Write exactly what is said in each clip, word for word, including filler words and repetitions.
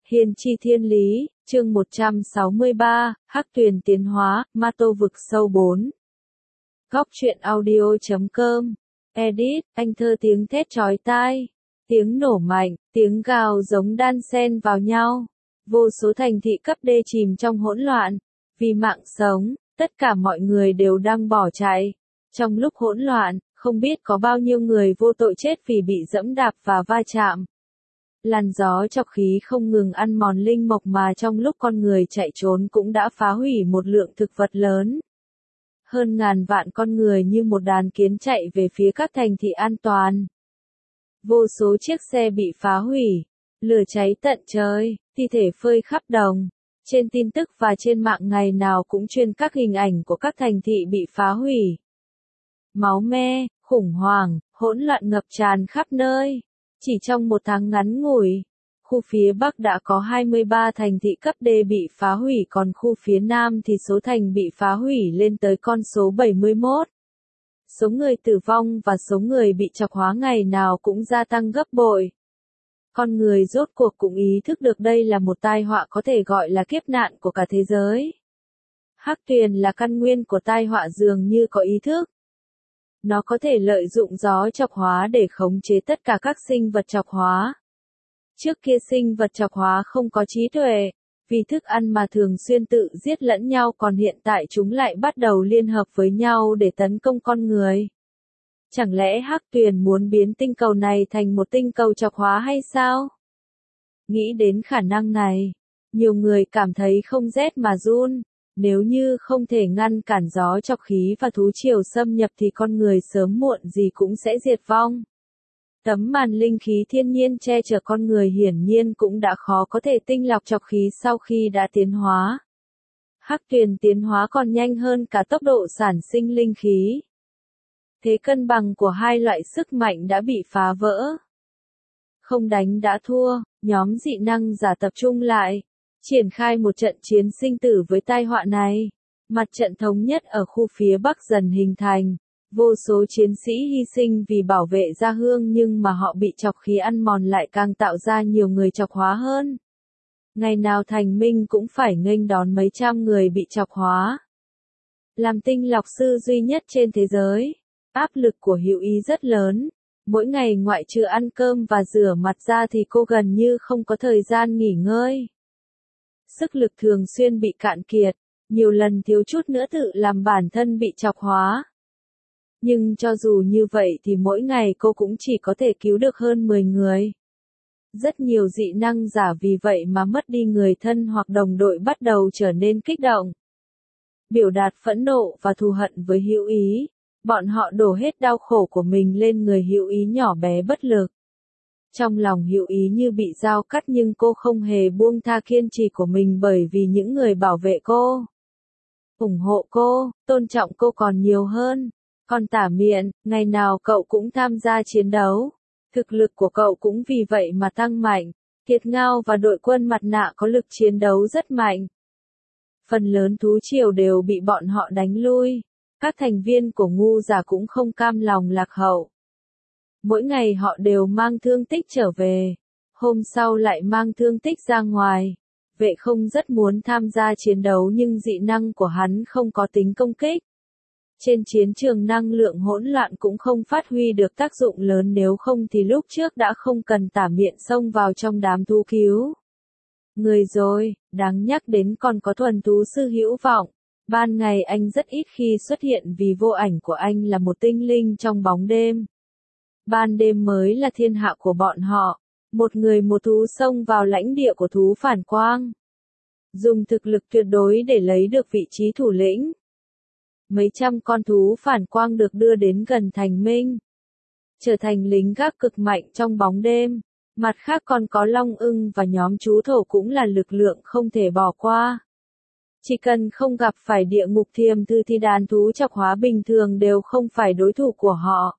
Hiên chi thiên lý, chương một trăm sáu mươi ba, Hắc Tuyền tiến hóa, Ma Tô vực sâu bốn. Góc truyện audio chấm com. Edit, anh thơ tiếng thét chói tai. Tiếng nổ mạnh, tiếng gào giống đan xen vào nhau. Vô số thành thị cấp D chìm trong hỗn loạn. Vì mạng sống, tất cả mọi người đều đang bỏ chạy. Trong lúc hỗn loạn, không biết có bao nhiêu người vô tội chết vì bị dẫm đạp và va chạm. Làn gió chọc khí không ngừng ăn mòn linh mộc mà trong lúc con người chạy trốn cũng đã phá hủy một lượng thực vật lớn. Hơn ngàn vạn con người như một đàn kiến chạy về phía các thành thị an toàn. Vô số chiếc xe bị phá hủy, lửa cháy tận trời, thi thể phơi khắp đồng. Trên tin tức và trên mạng ngày nào cũng truyền các hình ảnh của các thành thị bị phá hủy. Máu me, khủng hoảng, hỗn loạn ngập tràn khắp nơi. Chỉ trong một tháng ngắn ngủi, khu phía Bắc đã có hai mươi ba thành thị cấp D bị phá hủy, còn khu phía Nam thì số thành bị phá hủy lên tới con số bảy mươi mốt. Số người tử vong và số người bị chọc hóa ngày nào cũng gia tăng gấp bội. Con người rốt cuộc cũng ý thức được đây là một tai họa có thể gọi là kiếp nạn của cả thế giới. Hắc Tuyền là căn nguyên của tai họa dường như có ý thức. Nó có thể lợi dụng gió chọc hóa để khống chế tất cả các sinh vật chọc hóa. Trước kia sinh vật chọc hóa không có trí tuệ, vì thức ăn mà thường xuyên tự giết lẫn nhau, còn hiện tại chúng lại bắt đầu liên hợp với nhau để tấn công con người. Chẳng lẽ Hắc Tuyền muốn biến tinh cầu này thành một tinh cầu chọc hóa hay sao? Nghĩ đến khả năng này, nhiều người cảm thấy không rét mà run. Nếu như không thể ngăn cản gió chọc khí và thú triều xâm nhập thì con người sớm muộn gì cũng sẽ diệt vong. Tấm màn linh khí thiên nhiên che chở con người hiển nhiên cũng đã khó có thể tinh lọc chọc khí sau khi đã tiến hóa. Hắc Tuyền tiến hóa còn nhanh hơn cả tốc độ sản sinh linh khí. Thế cân bằng của hai loại sức mạnh đã bị phá vỡ. Không đánh đã thua, nhóm dị năng giả tập trung lại. Triển khai một trận chiến sinh tử với tai họa này. Mặt trận thống nhất ở khu phía Bắc dần hình thành. Vô số chiến sĩ hy sinh vì bảo vệ gia hương, nhưng mà họ bị chọc khí ăn mòn lại càng tạo ra nhiều người chọc hóa hơn. Ngày nào Thành Minh cũng phải nghênh đón mấy trăm người bị chọc hóa. Làm tinh lọc sư duy nhất trên thế giới, áp lực của Hữu Ý rất lớn. Mỗi ngày ngoại trừ ăn cơm và rửa mặt ra thì cô gần như không có thời gian nghỉ ngơi. Sức lực thường xuyên bị cạn kiệt, nhiều lần thiếu chút nữa tự làm bản thân bị chọc hóa. Nhưng cho dù như vậy thì mỗi ngày cô cũng chỉ có thể cứu được hơn mười người. Rất nhiều dị năng giả vì vậy mà mất đi người thân hoặc đồng đội bắt đầu trở nên kích động. Biểu đạt phẫn nộ và thù hận với Hữu Ý, bọn họ đổ hết đau khổ của mình lên người Hữu Ý nhỏ bé bất lực. Trong lòng Hữu Ý như bị dao cắt, nhưng cô không hề buông tha kiên trì của mình bởi vì những người bảo vệ cô, ủng hộ cô, tôn trọng cô còn nhiều hơn. Còn Tả Miện, ngày nào cậu cũng tham gia chiến đấu. Thực lực của cậu cũng vì vậy mà tăng mạnh. Kiệt Ngao và đội quân mặt nạ có lực chiến đấu rất mạnh. Phần lớn thú triều đều bị bọn họ đánh lui. Các thành viên của ngu giả cũng không cam lòng lạc hậu. Mỗi ngày họ đều mang thương tích trở về, hôm sau lại mang thương tích ra ngoài. Vệ Không rất muốn tham gia chiến đấu nhưng dị năng của hắn không có tính công kích. Trên chiến trường năng lượng hỗn loạn cũng không phát huy được tác dụng lớn, nếu không thì lúc trước đã không cần Tả Miện xông vào trong đám thú cứu người rồi. Đáng nhắc đến còn có thuần thú sư Hữu Vọng. Ban ngày anh rất ít khi xuất hiện vì vô ảnh của anh là một tinh linh trong bóng đêm. Ban đêm mới là thiên hạ của bọn họ. Một người một thú xông vào lãnh địa của thú phản quang, dùng thực lực tuyệt đối để lấy được vị trí thủ lĩnh. Mấy trăm con thú phản quang được đưa đến gần Thành Minh, trở thành lính gác cực mạnh trong bóng đêm. Mặt khác còn có Long Ưng và nhóm chú thổ cũng là lực lượng không thể bỏ qua. Chỉ cần không gặp phải địa ngục thiềm thư thì đàn thú chọc hóa bình thường đều không phải đối thủ của họ.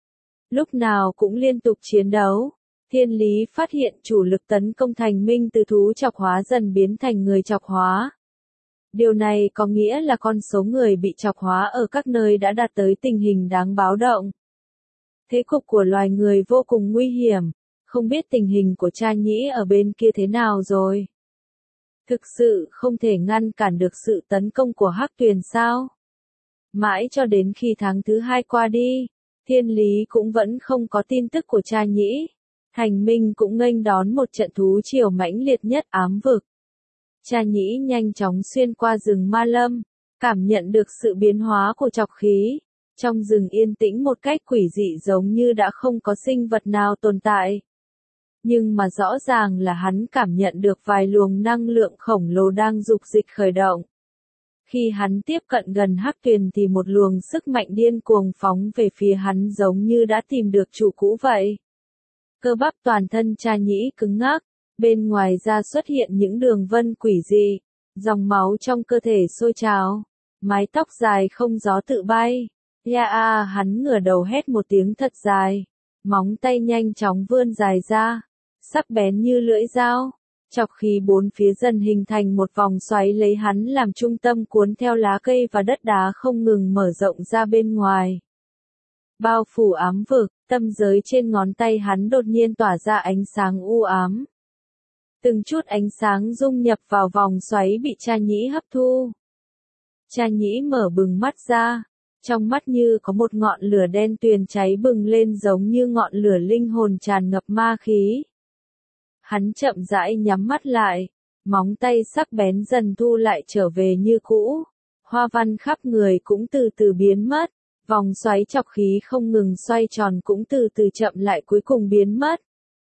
Lúc nào cũng liên tục chiến đấu. Thiên Lý phát hiện chủ lực tấn công Thành Minh từ thú chọc hóa dần biến thành người chọc hóa. Điều này có nghĩa là con số người bị chọc hóa ở các nơi đã đạt tới tình hình đáng báo động. Thế cục của loài người vô cùng nguy hiểm. Không biết tình hình của cha nhĩ ở bên kia thế nào rồi? Thực sự không thể ngăn cản được sự tấn công của Hắc Tuyền sao? Mãi cho đến khi tháng thứ hai qua đi, Thiên Lý cũng vẫn không có tin tức của cha nhĩ. Thành Minh cũng nghênh đón một trận thú triều mãnh liệt nhất ám vực. Cha nhĩ nhanh chóng xuyên qua rừng Ma Lâm, cảm nhận được sự biến hóa của trọc khí. Trong rừng yên tĩnh một cách quỷ dị giống như đã không có sinh vật nào tồn tại. Nhưng mà rõ ràng là hắn cảm nhận được vài luồng năng lượng khổng lồ đang dục dịch khởi động. Khi hắn tiếp cận gần Hắc Tuyền thì một luồng sức mạnh điên cuồng phóng về phía hắn giống như đã tìm được chủ cũ vậy. Cơ bắp toàn thân cha nhĩ cứng ngắc, bên ngoài ra xuất hiện những đường vân quỷ dị, dòng máu trong cơ thể sôi trào, mái tóc dài không gió tự bay. Ya a hắn ngửa đầu hét một tiếng thật dài, móng tay nhanh chóng vươn dài ra, sắc bén như lưỡi dao, chọc khí bốn phía dần hình thành một vòng xoáy lấy hắn làm trung tâm cuốn theo lá cây và đất đá không ngừng mở rộng ra bên ngoài. Bao phủ ám vực, tâm giới trên ngón tay hắn đột nhiên tỏa ra ánh sáng u ám. Từng chút ánh sáng dung nhập vào vòng xoáy bị cha nhĩ hấp thu. Cha nhĩ mở bừng mắt ra, trong mắt như có một ngọn lửa đen tuyền cháy bừng lên giống như ngọn lửa linh hồn tràn ngập ma khí. Hắn chậm rãi nhắm mắt lại, móng tay sắc bén dần thu lại trở về như cũ. Hoa văn khắp người cũng từ từ biến mất, vòng xoáy chọc khí không ngừng xoay tròn cũng từ từ chậm lại cuối cùng biến mất.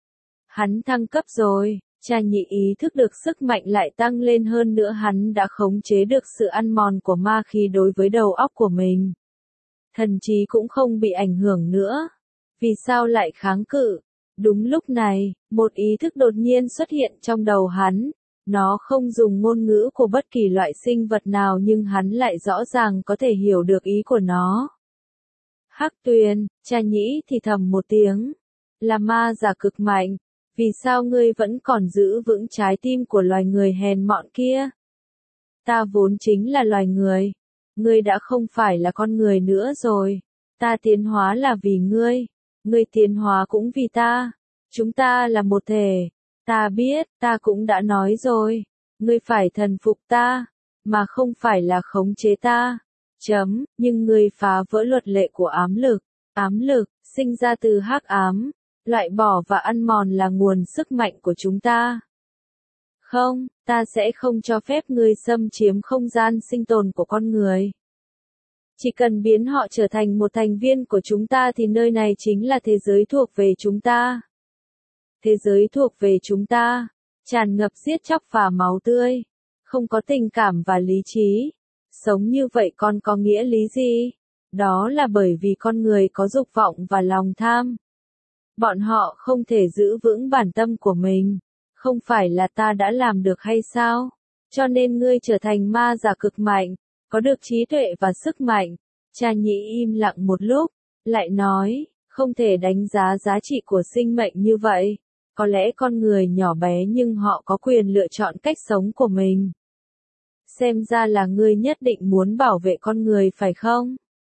Hắn thăng cấp rồi, cha nhĩ ý thức được sức mạnh lại tăng lên hơn nữa, hắn đã khống chế được sự ăn mòn của ma khí đối với đầu óc của mình. Thần trí cũng không bị ảnh hưởng nữa. Vì sao lại kháng cự? Đúng lúc này, một ý thức đột nhiên xuất hiện trong đầu hắn. Nó không dùng ngôn ngữ của bất kỳ loại sinh vật nào nhưng hắn lại rõ ràng có thể hiểu được ý của nó. Hắc Tuyền, cha nhĩ thì thầm một tiếng. Là ma giả cực mạnh. Vì sao ngươi vẫn còn giữ vững trái tim của loài người hèn mọn kia? Ta vốn chính là loài người. Ngươi đã không phải là con người nữa rồi. Ta tiến hóa là vì ngươi. Ngươi tiến hóa cũng vì ta. Chúng ta là một thể. Ta biết, ta cũng đã nói rồi. Ngươi phải thần phục ta, mà không phải là khống chế ta. Chấm, nhưng ngươi phá vỡ luật lệ của ám lực. Ám lực, sinh ra từ hắc ám. Loại bỏ và ăn mòn là nguồn sức mạnh của chúng ta. Không, ta sẽ không cho phép ngươi xâm chiếm không gian sinh tồn của con người. Chỉ cần biến họ trở thành một thành viên của chúng ta thì nơi này chính là thế giới thuộc về chúng ta. Thế giới thuộc về chúng ta, tràn ngập giết chóc và máu tươi, không có tình cảm và lý trí. Sống như vậy còn có nghĩa lý gì? Đó là bởi vì con người có dục vọng và lòng tham. Bọn họ không thể giữ vững bản tâm của mình. Không phải là ta đã làm được hay sao? Cho nên ngươi trở thành ma giả cực mạnh, có được trí tuệ và sức mạnh. Cha nhĩ im lặng một lúc, lại nói, không thể đánh giá giá trị của sinh mệnh như vậy. Có lẽ con người nhỏ bé nhưng họ có quyền lựa chọn cách sống của mình. Xem ra là ngươi nhất định muốn bảo vệ con người phải không?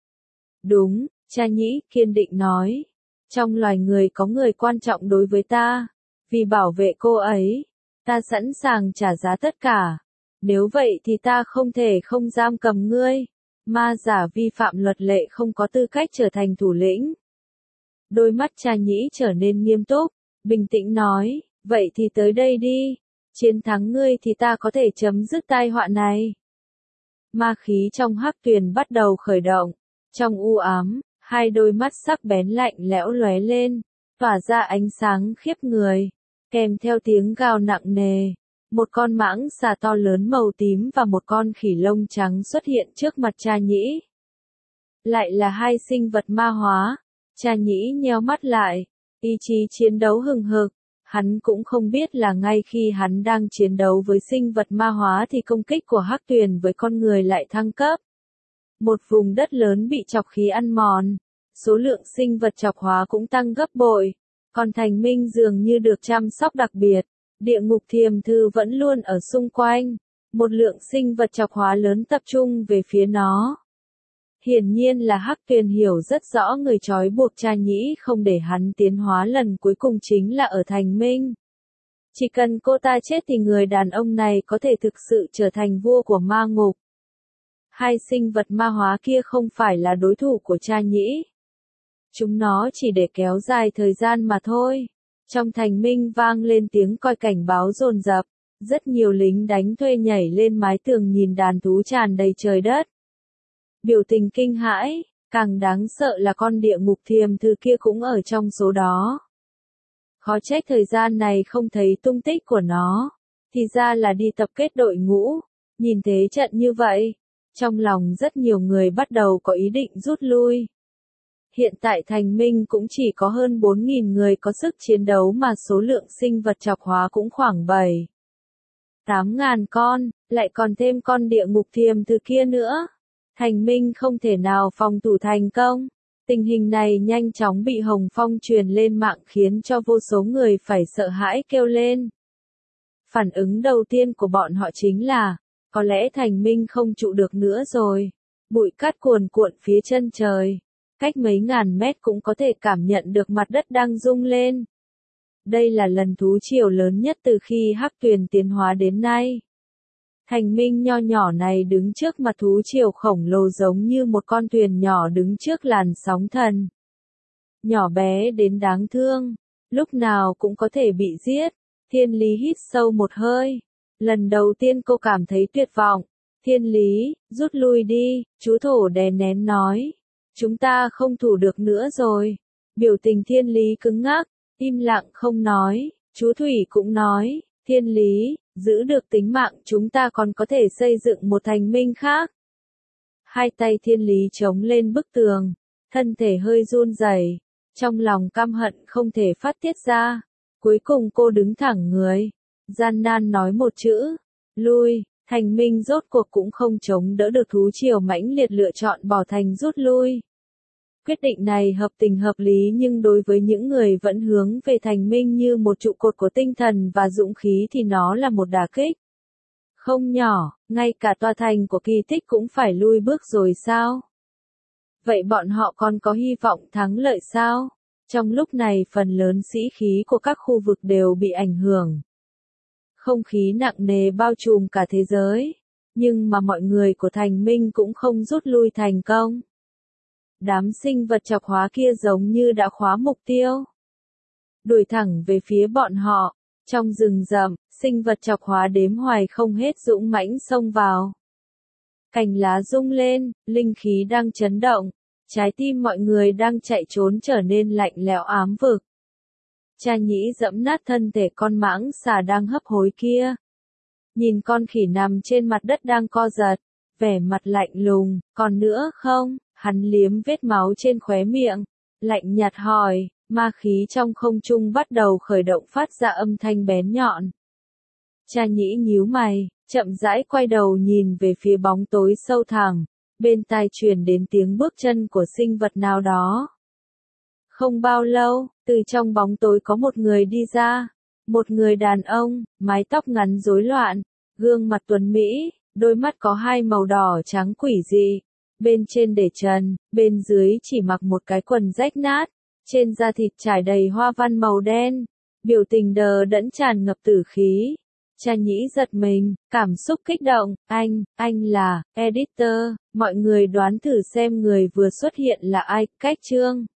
Đúng, cha nhĩ kiên định nói. Trong loài người có người quan trọng đối với ta. Vì bảo vệ cô ấy, ta sẵn sàng trả giá tất cả. Nếu vậy thì ta không thể không giam cầm ngươi. Ma giả vi phạm luật lệ không có tư cách trở thành thủ lĩnh. Đôi mắt cha nhĩ trở nên nghiêm túc, bình tĩnh nói, vậy thì tới đây đi. Chiến thắng ngươi thì ta có thể chấm dứt tai họa này. Ma khí trong Hắc Tuyền bắt đầu khởi động. Trong u ám, hai đôi mắt sắc bén lạnh lẽo lóe lên, tỏa ra ánh sáng khiếp người, kèm theo tiếng gào nặng nề. Một con mãng xà to lớn màu tím và một con khỉ lông trắng xuất hiện trước mặt cha nhĩ. Lại là hai sinh vật ma hóa. Cha nhĩ nheo mắt lại, ý chí chiến đấu hừng hực. Hắn cũng không biết là ngay khi hắn đang chiến đấu với sinh vật ma hóa thì công kích của Hắc Tuyền với con người lại thăng cấp. Một vùng đất lớn bị chọc khí ăn mòn. Số lượng sinh vật chọc hóa cũng tăng gấp bội. Còn Thành Minh dường như được chăm sóc đặc biệt. Địa ngục thiềm thư vẫn luôn ở xung quanh. Một lượng sinh vật chọc hóa lớn tập trung về phía nó. Hiển nhiên là Hắc Tuyền hiểu rất rõ người trói buộc Cha Nhĩ không để hắn tiến hóa lần cuối cùng chính là ở Thành Minh. Chỉ cần cô ta chết thì người đàn ông này có thể thực sự trở thành vua của ma ngục. Hai sinh vật ma hóa kia không phải là đối thủ của Cha Nhĩ. Chúng nó chỉ để kéo dài thời gian mà thôi. Trong Thành Minh vang lên tiếng còi cảnh báo dồn dập. Rất nhiều lính đánh thuê nhảy lên mái tường nhìn đàn thú tràn đầy trời đất. Biểu tình kinh hãi, càng đáng sợ là con địa ngục thiềm thư kia cũng ở trong số đó. Khó trách thời gian này không thấy tung tích của nó, thì ra là đi tập kết đội ngũ. Nhìn thế trận như vậy, trong lòng rất nhiều người bắt đầu có ý định rút lui. Hiện tại Thành Minh cũng chỉ có hơn bốn nghìn người có sức chiến đấu mà số lượng sinh vật chọc hóa cũng khoảng bảy, tám ngàn con, lại còn thêm con địa ngục thiềm thư kia nữa. Thành Minh không thể nào phòng thủ thành công. Tình hình này nhanh chóng bị Hồng Phong truyền lên mạng khiến cho vô số người phải sợ hãi kêu lên. Phản ứng đầu tiên của bọn họ chính là, có lẽ Thành Minh không trụ được nữa rồi. Bụi cát cuồn cuộn phía chân trời. Cách mấy ngàn mét cũng có thể cảm nhận được mặt đất đang rung lên. Đây là lần thú triều lớn nhất từ khi Hắc Tuyền tiến hóa đến nay. Thành Minh nho nhỏ này đứng trước mặt thú triều khổng lồ giống như một con thuyền nhỏ đứng trước làn sóng thần. Nhỏ bé đến đáng thương, lúc nào cũng có thể bị giết. Thiên Lý hít sâu một hơi. Lần đầu tiên cô cảm thấy tuyệt vọng. Thiên Lý, rút lui đi, chú thổ đè nén nói. Chúng ta không thủ được nữa rồi. Biểu tình Thiên Lý cứng ngắc, im lặng không nói. Chú Thủy cũng nói, Thiên Lý, giữ được tính mạng chúng ta còn có thể xây dựng một Thành Minh khác. Hai tay Thiên Lý chống lên bức tường, thân thể hơi run rẩy, trong lòng căm hận không thể phát tiết ra. Cuối cùng cô đứng thẳng người, gian nan nói một chữ, lui. Thành Minh rốt cuộc cũng không chống đỡ được thú triều mãnh liệt lựa chọn bỏ thành rút lui. Quyết định này hợp tình hợp lý nhưng đối với những người vẫn hướng về Thành Minh như một trụ cột của tinh thần và dũng khí thì nó là một đả kích. Không nhỏ, ngay cả tòa thành của kỳ tích cũng phải lui bước rồi sao? Vậy bọn họ còn có hy vọng thắng lợi sao? Trong lúc này phần lớn sĩ khí của các khu vực đều bị ảnh hưởng. Không khí nặng nề bao trùm cả thế giới, nhưng mà mọi người của Thành Minh cũng không rút lui thành công. Đám sinh vật chọc hóa kia giống như đã khóa mục tiêu. Đuổi thẳng về phía bọn họ, trong rừng rậm, sinh vật chọc hóa đếm hoài không hết dũng mãnh xông vào. Cành lá rung lên, linh khí đang chấn động, trái tim mọi người đang chạy trốn trở nên lạnh lẽo ám vực. Cha Nhĩ dẫm nát thân thể con mãng xà đang hấp hối kia. Nhìn con khỉ nằm trên mặt đất đang co giật, vẻ mặt lạnh lùng, còn nữa không? Hắn liếm vết máu trên khóe miệng, lạnh nhạt hỏi, ma khí trong không trung bắt đầu khởi động phát ra âm thanh bén nhọn. Cha Nhĩ nhíu mày, chậm rãi quay đầu nhìn về phía bóng tối sâu thẳm, bên tai truyền đến tiếng bước chân của sinh vật nào đó. Không bao lâu, từ trong bóng tối có một người đi ra, một người đàn ông, mái tóc ngắn rối loạn, gương mặt tuấn mỹ, đôi mắt có hai màu đỏ trắng quỷ dị. Bên trên để trần, bên dưới chỉ mặc một cái quần rách nát, trên da thịt trải đầy hoa văn màu đen, biểu tình đờ đẫn tràn ngập tử khí. Cha Nhĩ giật mình, cảm xúc kích động, anh, anh là, editor, mọi người đoán thử xem người vừa xuất hiện là ai, cách chương.